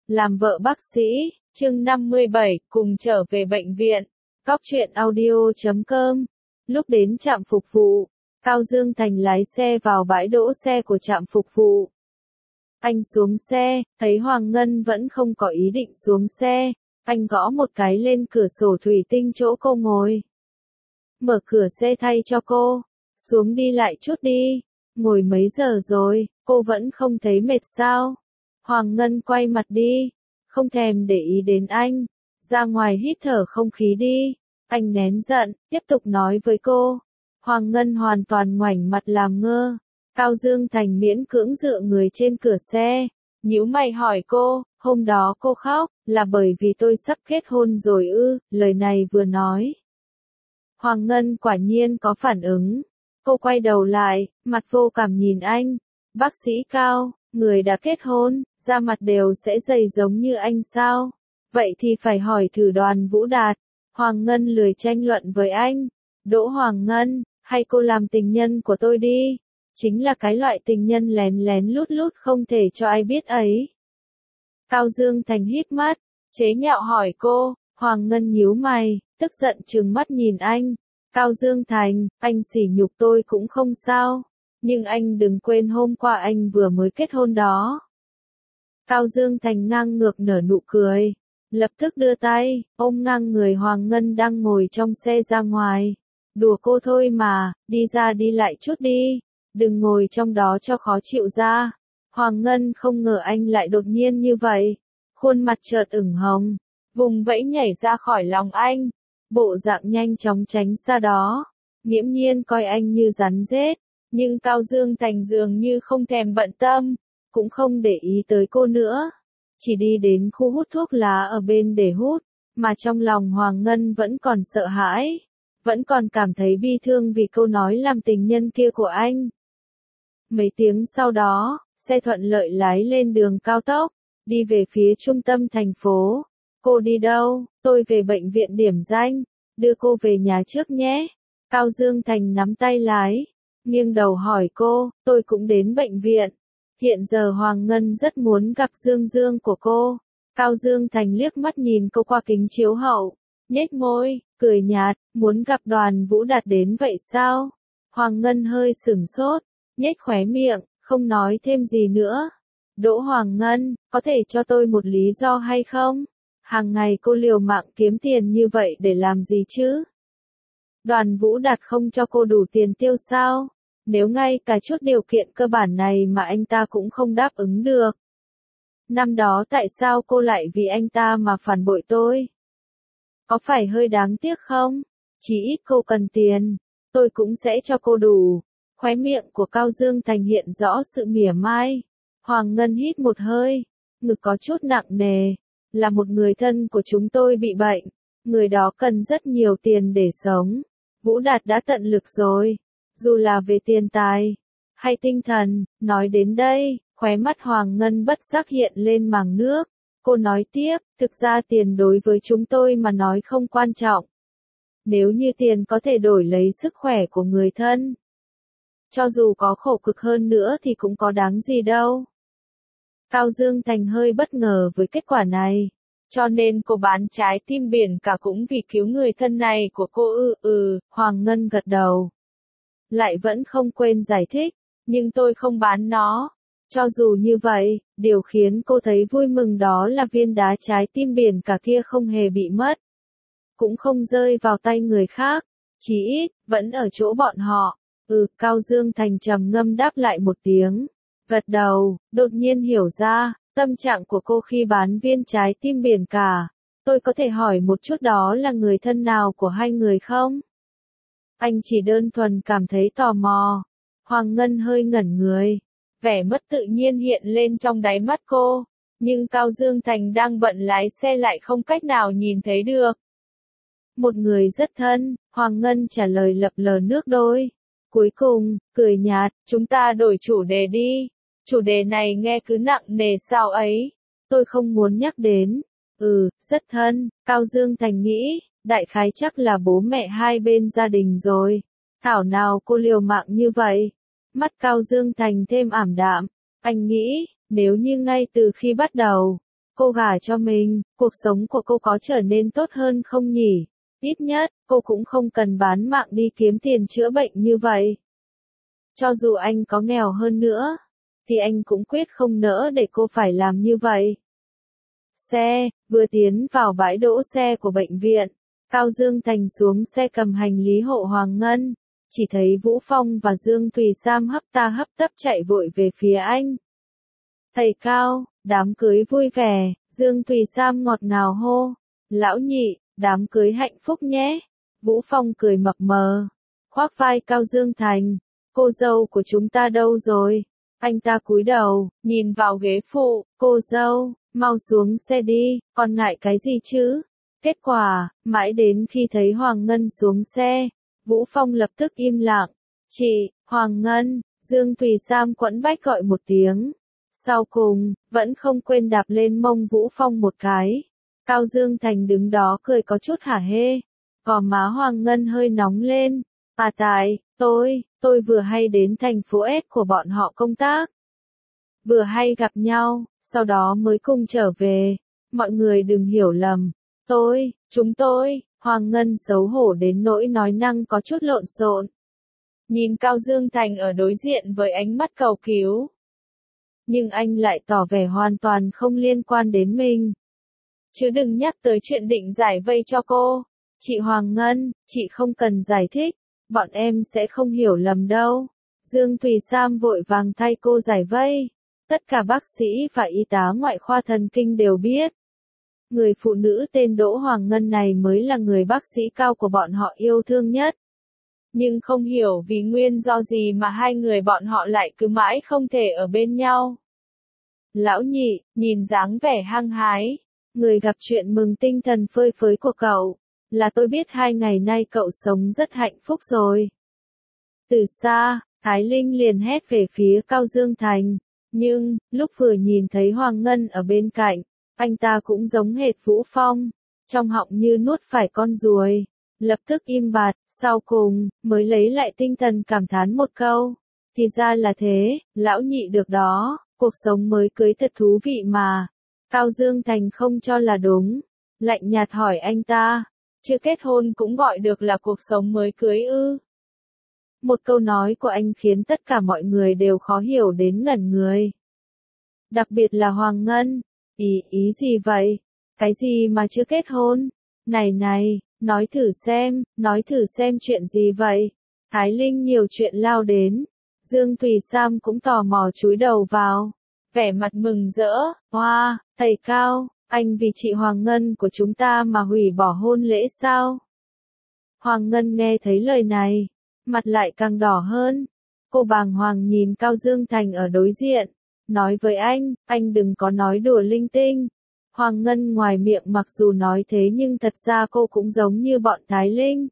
Làm vợ bác sĩ, chương 57, cùng trở về bệnh viện. Cóc truyện audio.com. Lúc đến trạm phục vụ, Cao Dương Thành lái xe vào bãi đỗ xe của trạm phục vụ. Anh xuống xe, thấy Hoàng Ngân vẫn không có ý định xuống xe. Anh gõ một cái lên cửa sổ thủy tinh chỗ cô ngồi. Mở cửa xe thay cho cô. Xuống đi lại chút đi. Ngồi mấy giờ rồi, cô vẫn không thấy mệt sao? Hoàng Ngân quay mặt đi. Không thèm để ý đến anh. Ra ngoài hít thở không khí đi. Anh nén giận, tiếp tục nói với cô. Hoàng Ngân hoàn toàn ngoảnh mặt làm ngơ. Cao Dương Thành miễn cưỡng dựa người trên cửa xe. Nhíu mày hỏi cô, hôm đó cô khóc, là bởi vì tôi sắp kết hôn rồi ư? Lời này vừa nói. Hoàng Ngân quả nhiên có phản ứng. Cô quay đầu lại, mặt vô cảm nhìn anh. Bác sĩ Cao, người đã kết hôn, da mặt đều sẽ dày giống như anh sao? Vậy thì phải hỏi thử Đoàn Vũ Đạt. Hoàng Ngân lười tranh luận với anh. Đỗ Hoàng Ngân, hay cô làm tình nhân của tôi đi. Chính là cái loại tình nhân lén lén lút lút không thể cho ai biết ấy. Cao Dương Thành híp mắt, chế nhạo hỏi cô. Hoàng Ngân nhíu mày, tức giận trừng mắt nhìn anh. Cao Dương Thành, anh sỉ nhục tôi cũng không sao. Nhưng anh đừng quên hôm qua anh vừa mới kết hôn đó. Cao Dương Thành ngang ngược nở nụ cười. Lập tức đưa tay, ôm ngang người Hoàng Ngân đang ngồi trong xe ra ngoài. Đùa cô thôi mà, đi ra đi lại chút đi. Đừng ngồi trong đó cho khó chịu ra. Hoàng Ngân không ngờ anh lại đột nhiên như vậy. Khuôn mặt chợt ửng hồng. Vùng vẫy nhảy ra khỏi lòng anh. Bộ dạng nhanh chóng tránh xa đó. Nghiễm nhiên coi anh như rắn rết. Nhưng Cao Dương Thành dường như không thèm bận tâm. Cũng không để ý tới cô nữa. Chỉ đi đến khu hút thuốc lá ở bên để hút. Mà trong lòng Hoàng Ngân vẫn còn sợ hãi. Vẫn còn cảm thấy bi thương vì câu nói làm tình nhân kia của anh. Mấy tiếng sau đó, xe thuận lợi lái lên đường cao tốc. Đi về phía trung tâm thành phố. Cô đi đâu? Tôi về bệnh viện điểm danh. Đưa cô về nhà trước nhé. Cao Dương Thành nắm tay lái. Nghiêng đầu hỏi cô, tôi cũng đến bệnh viện. Hiện giờ Hoàng Ngân rất muốn gặp Dương Dương của cô. Cao Dương Thành liếc mắt nhìn cô qua kính chiếu hậu. Nhếch môi, cười nhạt, muốn gặp Đoàn Vũ Đạt đến vậy sao? Hoàng Ngân hơi sửng sốt, nhếch khóe miệng, không nói thêm gì nữa. Đỗ Hoàng Ngân, có thể cho tôi một lý do hay không? Hàng ngày cô liều mạng kiếm tiền như vậy để làm gì chứ? Đoàn Vũ Đạt không cho cô đủ tiền tiêu sao? Nếu ngay cả chút điều kiện cơ bản này mà anh ta cũng không đáp ứng được. Năm đó tại sao cô lại vì anh ta mà phản bội tôi? Có phải hơi đáng tiếc không? Chỉ ít cô cần tiền, tôi cũng sẽ cho cô đủ. Khóe miệng của Cao Dương Thành hiện rõ sự mỉa mai. Hoàng Ngân hít một hơi, ngực có chút nặng nề. Là một người thân của chúng tôi bị bệnh, người đó cần rất nhiều tiền để sống. Vũ Đạt đã tận lực rồi, dù là về tiền tài hay tinh thần. Nói đến đây, khóe mắt Hoàng Ngân bất giác hiện lên màng nước. Cô nói tiếp, thực ra tiền đối với chúng tôi mà nói không quan trọng. Nếu như tiền có thể đổi lấy sức khỏe của người thân, cho dù có khổ cực hơn nữa thì cũng có đáng gì đâu. Cao Dương Thành hơi bất ngờ với kết quả này. Cho nên cô bán trái tim biển cả cũng vì cứu người thân này của cô ư? Hoàng Ngân gật đầu. Lại vẫn không quên giải thích, nhưng tôi không bán nó. Cho dù như vậy, điều khiến cô thấy vui mừng đó là viên đá trái tim biển cả kia không hề bị mất. Cũng không rơi vào tay người khác. Chí ít, vẫn ở chỗ bọn họ. Cao Dương Thành trầm ngâm đáp lại một tiếng. Gật đầu, đột nhiên hiểu ra, tâm trạng của cô khi bán viên trái tim biển cả. Tôi có thể hỏi một chút đó là người thân nào của hai người không? Anh chỉ đơn thuần cảm thấy tò mò. Hoàng Ngân hơi ngẩn người. Vẻ mất tự nhiên hiện lên trong đáy mắt cô. Nhưng Cao Dương Thành đang bận lái xe lại không cách nào nhìn thấy được. Một người rất thân, Hoàng Ngân trả lời lập lờ nước đôi. Cuối cùng, cười nhạt, chúng ta đổi chủ đề đi. Chủ đề này nghe cứ nặng nề sao ấy. Tôi không muốn nhắc đến. Rất thân, Cao Dương Thành nghĩ, đại khái chắc là bố mẹ hai bên gia đình rồi. Thảo nào cô liều mạng như vậy. Mắt Cao Dương Thành thêm ảm đạm. Anh nghĩ, nếu như ngay từ khi bắt đầu, cô gả cho mình, cuộc sống của cô có trở nên tốt hơn không nhỉ? Ít nhất, cô cũng không cần bán mạng đi kiếm tiền chữa bệnh như vậy. Cho dù anh có nghèo hơn nữa, thì anh cũng quyết không nỡ để cô phải làm như vậy. Xe, vừa tiến vào bãi đỗ xe của bệnh viện, Cao Dương Thành xuống xe cầm hành lý hộ Hoàng Ngân, chỉ thấy Vũ Phong và Dương Thùy Sam hấp ta hấp tấp chạy vội về phía anh. Thầy Cao, đám cưới vui vẻ, Dương Thùy Sam ngọt ngào hô. Lão nhị, đám cưới hạnh phúc nhé. Vũ Phong cười mập mờ, khoác vai Cao Dương Thành. Cô dâu của chúng ta đâu rồi? Anh ta cúi đầu, nhìn vào ghế phụ, cô dâu, mau xuống xe đi, còn ngại cái gì chứ? Kết quả, mãi đến khi thấy Hoàng Ngân xuống xe, Vũ Phong lập tức im lặng. Chị, Hoàng Ngân, Dương Thùy Sam quẫn bách gọi một tiếng. Sau cùng, vẫn không quên đạp lên mông Vũ Phong một cái. Cao Dương Thành đứng đó cười có chút hả hê. Gò má Hoàng Ngân hơi nóng lên. À tại, tôi vừa hay đến thành phố S của bọn họ công tác. Vừa hay gặp nhau, sau đó mới cùng trở về. Mọi người đừng hiểu lầm. Chúng tôi, Hoàng Ngân xấu hổ đến nỗi nói năng có chút lộn xộn. Nhìn Cao Dương Thành ở đối diện với ánh mắt cầu cứu. Nhưng anh lại tỏ vẻ hoàn toàn không liên quan đến mình. Chứ đừng nhắc tới chuyện định giải vây cho cô. Chị Hoàng Ngân, chị không cần giải thích, bọn em sẽ không hiểu lầm đâu. Dương Thùy Sam vội vàng thay cô giải vây. Tất cả bác sĩ và y tá ngoại khoa thần kinh đều biết. Người phụ nữ tên Đỗ Hoàng Ngân này mới là người bác sĩ Cao của bọn họ yêu thương nhất. Nhưng không hiểu vì nguyên do gì mà hai người bọn họ lại cứ mãi không thể ở bên nhau. Lão nhị, nhìn dáng vẻ hăng hái, người gặp chuyện mừng tinh thần phơi phới của cậu, là tôi biết 2 ngày nay cậu sống rất hạnh phúc rồi. Từ xa, Thái Linh liền hét về phía Cao Dương Thành, nhưng, lúc vừa nhìn thấy Hoàng Ngân ở bên cạnh, anh ta cũng giống hệt Vũ Phong, trong họng như nuốt phải con ruồi, lập tức im bặt, sau cùng, mới lấy lại tinh thần cảm thán một câu. Thì ra là thế, lão nhị được đó, cuộc sống mới cưới thật thú vị mà. Cao Dương Thành không cho là đúng, lạnh nhạt hỏi anh ta, chưa kết hôn cũng gọi được là cuộc sống mới cưới ư? Một câu nói của anh khiến tất cả mọi người đều khó hiểu đến ngẩn người. Đặc biệt là Hoàng Ngân, ý gì vậy? Cái gì mà chưa kết hôn? Này, nói thử xem chuyện gì vậy? Thái Linh nhiều chuyện lao đến. Dương Thùy Sam cũng tò mò chúi đầu vào. Vẻ mặt mừng rỡ, hoa, thầy Cao, anh vì chị Hoàng Ngân của chúng ta mà hủy bỏ hôn lễ sao? Hoàng Ngân nghe thấy lời này, mặt lại càng đỏ hơn. Cô bàng hoàng nhìn Cao Dương Thành ở đối diện, nói với anh đừng có nói đùa linh tinh. Hoàng Ngân ngoài miệng mặc dù nói thế nhưng thật ra cô cũng giống như bọn Thái Linh.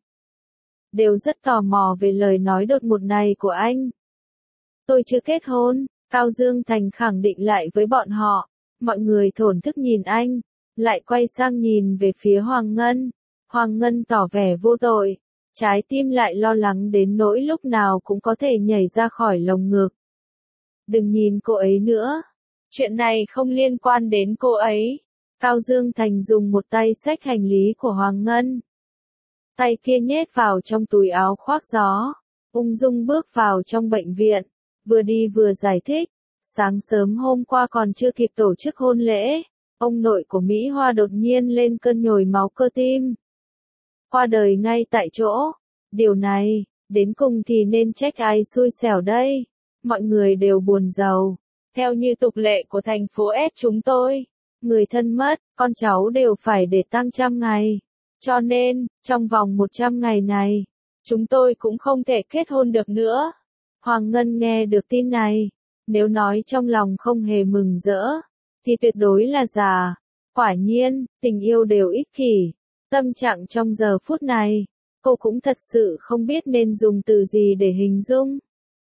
Đều rất tò mò về lời nói đột ngột này của anh. Tôi chưa kết hôn, Cao Dương Thành khẳng định lại với bọn họ. Mọi người thổn thức nhìn anh, lại quay sang nhìn về phía Hoàng Ngân. Hoàng Ngân tỏ vẻ vô tội, trái tim lại lo lắng đến nỗi lúc nào cũng có thể nhảy ra khỏi lồng ngực. Đừng nhìn cô ấy nữa. Chuyện này không liên quan đến cô ấy. Cao Dương Thành dùng một tay xách hành lý của Hoàng Ngân. Tay kia nhét vào trong túi áo khoác gió. Ung dung bước vào trong bệnh viện. Vừa đi vừa giải thích. Sáng sớm hôm qua còn chưa kịp tổ chức hôn lễ. Ông nội của Mỹ Hoa đột nhiên lên cơn nhồi máu cơ tim. Qua đời ngay tại chỗ. Điều này, đến cùng thì nên trách ai xui xẻo đây. Mọi người đều buồn rầu. Theo như tục lệ của thành phố S chúng tôi, người thân mất, con cháu đều phải để tang 100 ngày. Cho nên, trong vòng 100 ngày này, chúng tôi cũng không thể kết hôn được nữa. Hoàng Ngân nghe được tin này, nếu nói trong lòng không hề mừng rỡ, thì tuyệt đối là giả. Quả nhiên, tình yêu đều ích kỷ. Tâm trạng trong giờ phút này, cô cũng thật sự không biết nên dùng từ gì để hình dung.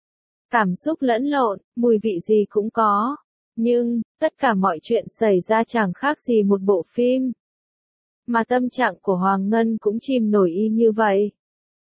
Cảm xúc lẫn lộn, mùi vị gì cũng có. Nhưng, tất cả mọi chuyện xảy ra chẳng khác gì một bộ phim. Mà tâm trạng của Hoàng Ngân cũng chìm nổi y như vậy.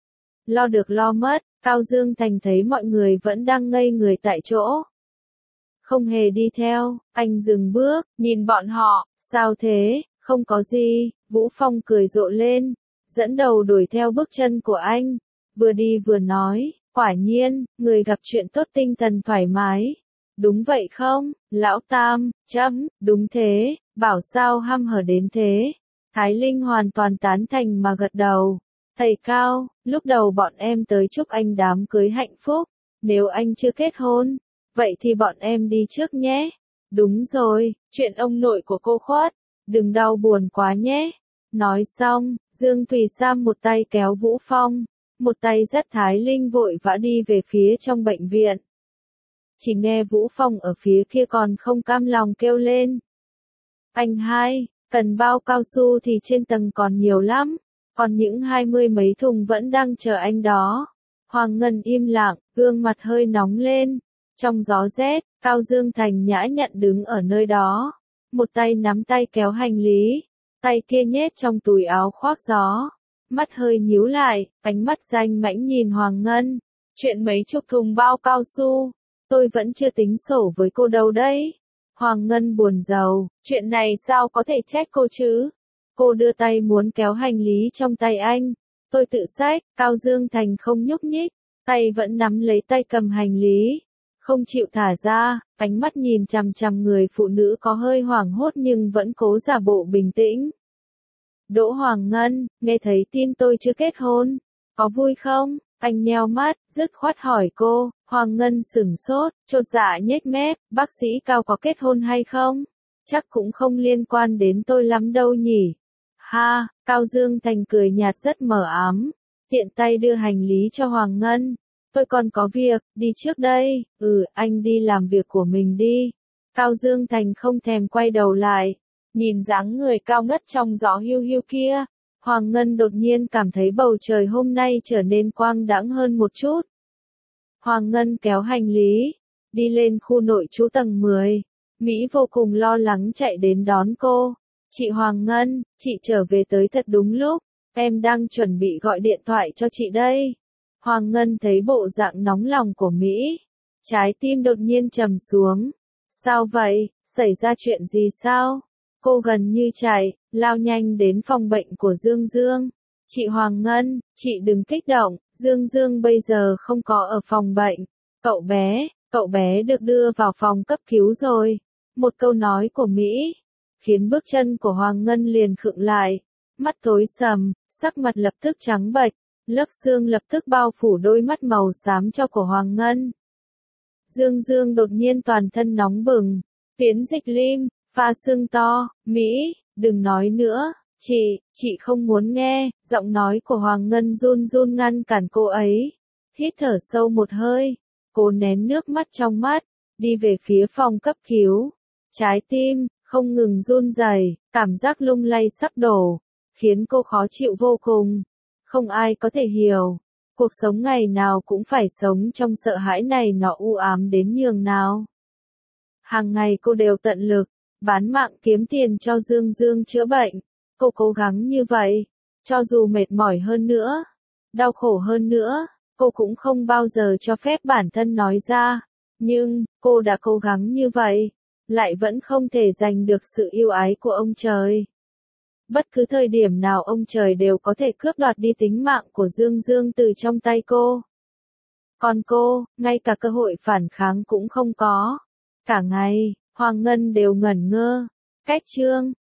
Lo được lo mất, Cao Dương Thành thấy mọi người vẫn đang ngây người tại chỗ. Không hề đi theo, anh dừng bước, nhìn bọn họ, Sao thế, không có gì, Vũ Phong cười rộ lên, dẫn đầu đuổi theo bước chân của anh, vừa đi vừa nói, quả nhiên, người gặp chuyện tốt tinh thần thoải mái. Đúng vậy không, lão Tam, đúng thế, bảo sao hăm hở đến thế. Thái Linh hoàn toàn tán thành mà gật đầu. Thầy Cao, lúc đầu bọn em tới chúc anh đám cưới hạnh phúc, nếu anh chưa kết hôn, vậy thì bọn em đi trước nhé. Đúng rồi, chuyện ông nội của cô Khoát, đừng đau buồn quá nhé. Nói xong, Dương Thùy Sam một tay kéo Vũ Phong, một tay dắt Thái Linh vội vã đi về phía trong bệnh viện. Chỉ nghe Vũ Phong ở phía kia còn không cam lòng kêu lên. Anh hai, cần bao cao su thì trên tầng còn nhiều lắm, còn những 20 mấy thùng vẫn đang chờ anh đó. Hoàng Ngân im lặng, gương mặt hơi nóng lên. Trong gió rét, Cao Dương Thành nhã nhặn đứng ở nơi đó. Một tay nắm tay kéo hành lý, tay kia nhét trong túi áo khoác gió. Mắt hơi nhíu lại, ánh mắt danh mãnh nhìn Hoàng Ngân. Chuyện mấy chục thùng bao cao su, tôi vẫn chưa tính sổ với cô đâu đấy. Hoàng Ngân buồn rầu, chuyện này sao có thể trách cô chứ? Cô đưa tay muốn kéo hành lý trong tay anh. Tôi tự xách, Cao Dương Thành không nhúc nhích, tay vẫn nắm lấy tay cầm hành lý. Không chịu thả ra, ánh mắt nhìn chằm chằm người phụ nữ có hơi hoảng hốt nhưng vẫn cố giả bộ bình tĩnh. Đỗ Hoàng Ngân, nghe thấy tin tôi chưa kết hôn, có vui không? Anh nheo mắt, dứt khoát hỏi cô. Hoàng Ngân sửng sốt, chột dạ nhếch mép, bác sĩ Cao có kết hôn hay không? Chắc cũng không liên quan đến tôi lắm đâu nhỉ. Ha, Cao Dương Thành cười nhạt rất mờ ám, tiện tay đưa hành lý cho Hoàng Ngân. Tôi còn có việc, đi trước đây. Anh đi làm việc của mình đi. Cao Dương Thành không thèm quay đầu lại, nhìn dáng người cao ngất trong gió hiu hiu kia. Hoàng Ngân đột nhiên cảm thấy bầu trời hôm nay trở nên quang đãng hơn một chút. Hoàng Ngân kéo hành lý, đi lên khu nội trú tầng 10. Mỹ vô cùng lo lắng chạy đến đón cô. Chị Hoàng Ngân, chị trở về tới thật đúng lúc, em đang chuẩn bị gọi điện thoại cho chị đây. Hoàng Ngân thấy bộ dạng nóng lòng của Mỹ, trái tim đột nhiên trầm xuống. Sao vậy, xảy ra chuyện gì sao? Cô gần như chạy, lao nhanh đến phòng bệnh của Dương Dương. Chị Hoàng Ngân, chị đừng kích động, Dương Dương bây giờ không có ở phòng bệnh. Cậu bé được đưa vào phòng cấp cứu rồi. Một câu nói của Mỹ, khiến bước chân của Hoàng Ngân liền khựng lại. Mắt tối sầm, sắc mặt lập tức trắng bệch, lớp xương lập tức bao phủ đôi mắt màu xám cho của Hoàng Ngân. Dương Dương đột nhiên toàn thân nóng bừng, tiến dịch lim, pha sưng to, Mỹ, đừng nói nữa, chị không muốn nghe, giọng nói của Hoàng Ngân run run ngăn cản cô ấy. Hít thở sâu một hơi, cô nén nước mắt trong mắt, đi về phía phòng cấp cứu. Trái tim, không ngừng run rẩy, cảm giác lung lay sắp đổ, khiến cô khó chịu vô cùng. Không ai có thể hiểu, cuộc sống ngày nào cũng phải sống trong sợ hãi này nó u ám đến nhường nào. Hàng ngày cô đều tận lực, bán mạng kiếm tiền cho Dương Dương chữa bệnh. Cô cố gắng như vậy, cho dù mệt mỏi hơn nữa, đau khổ hơn nữa, cô cũng không bao giờ cho phép bản thân nói ra. Nhưng, cô đã cố gắng như vậy, lại vẫn không thể giành được sự yêu ái của ông trời. Bất cứ thời điểm nào ông trời đều có thể cướp đoạt đi tính mạng của Dương Dương từ trong tay cô. Còn cô, ngay cả cơ hội phản kháng cũng không có. Cả ngày, Hoàng Ngân đều ngẩn ngơ. Cách chương